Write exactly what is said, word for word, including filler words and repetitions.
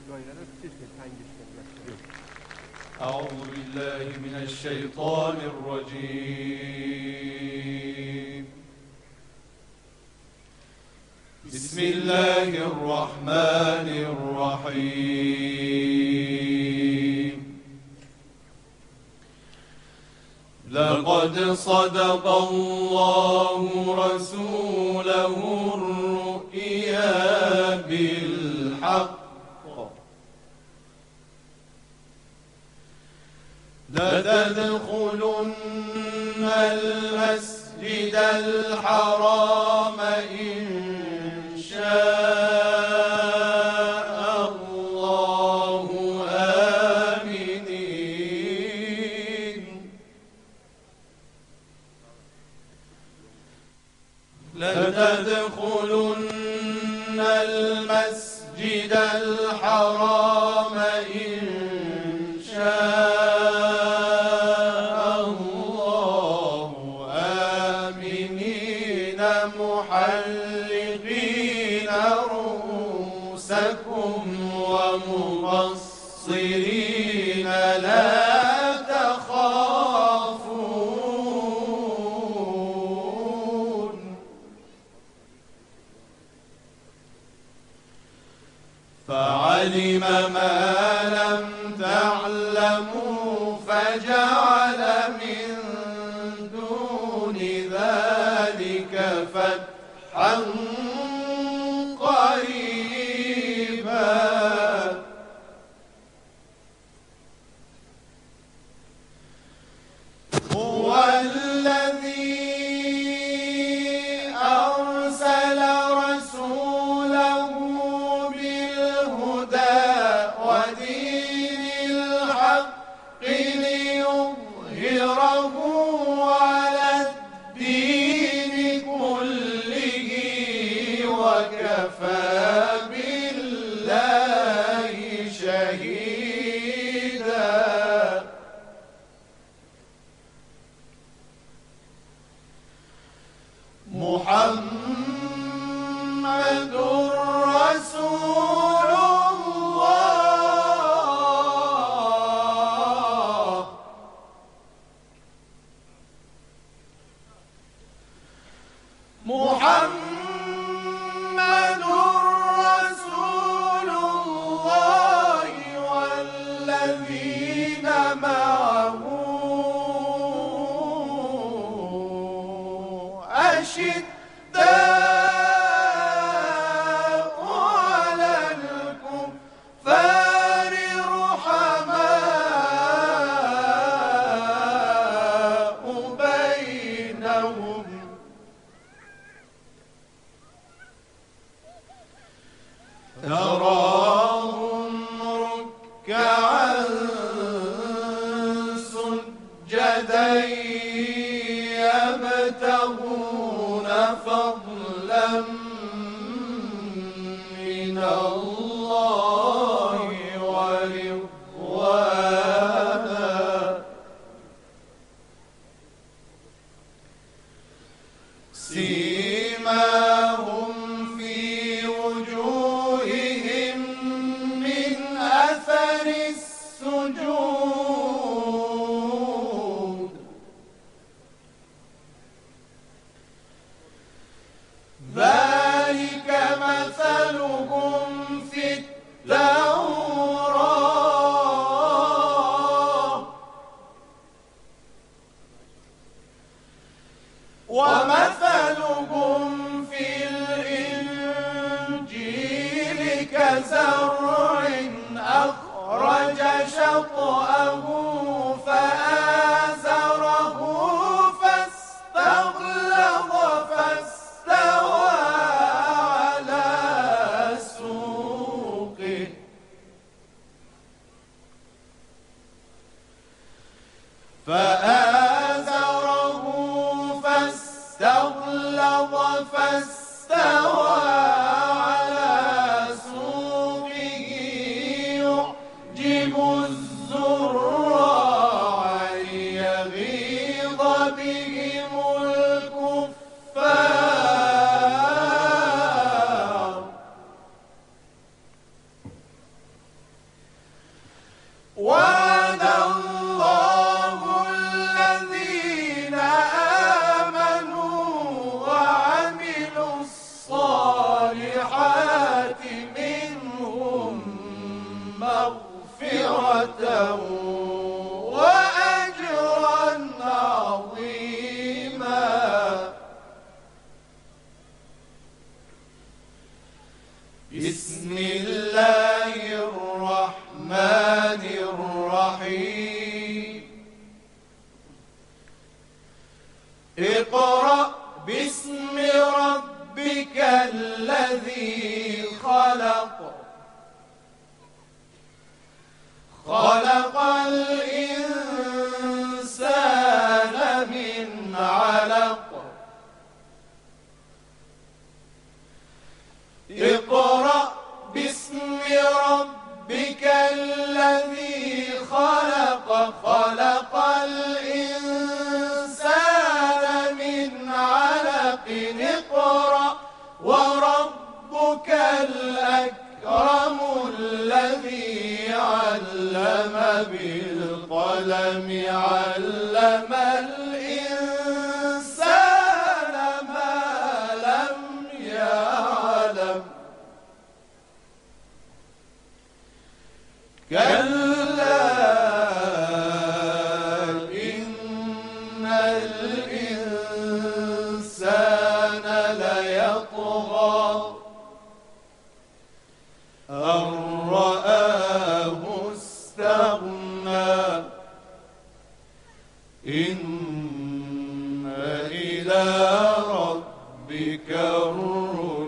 أعوذ بالله من الشيطان الرجيم. بسم الله الرحمن الرحيم. لقد صدق الله رسوله الرؤيا بالحق لتدخلن المسجد الحرام إن شاء الله آمنين لتدخلن المسجد الحرام إن شاء محلقين رؤوسكم ومقصرين لا تخافون فعلم ما لم تعلموا فجعل من دون ذلك فتحا قريبا هو الذي أرسل رسوله بالهدى ودين الحق ليظهره على الدين كله وكفى بالله شهيدا. محمد رسول الله محمد رسول الله والذين معه أشداء على الكفار رحماء بينهم تراهم ركعا سجدا يبتغون فضلا من الله ورضوانا سيماهم في وجوههم من أثر السجود ذلك مثلهم في التوراة ومثلهم في الإنجيل كزرع أخرج شطأه فآزره فاستغلظ فاستوى على سوقه فآزره فاستغلظ فاستوى على سوقه يعجب الزراع ليغيظ بهم الكفار وعد الله الذين آمنوا وعملوا الصالحات منهم مغفرة وأجرا عظيما. بسم الله الرحمن الرحيم. اقرأ باسم ربك الذي خلق. خلق الإنسان من علق. اقرأ باسم ربك الذي خلق. خلق الإنسان من علق. اقرأ وربك الأكرم الذي علم بالقلم. علم الإنسان ما لم يعلم. كلا إن الإنسان ليطغى أن رآه استغنى. إن إلى ربك الرجعى.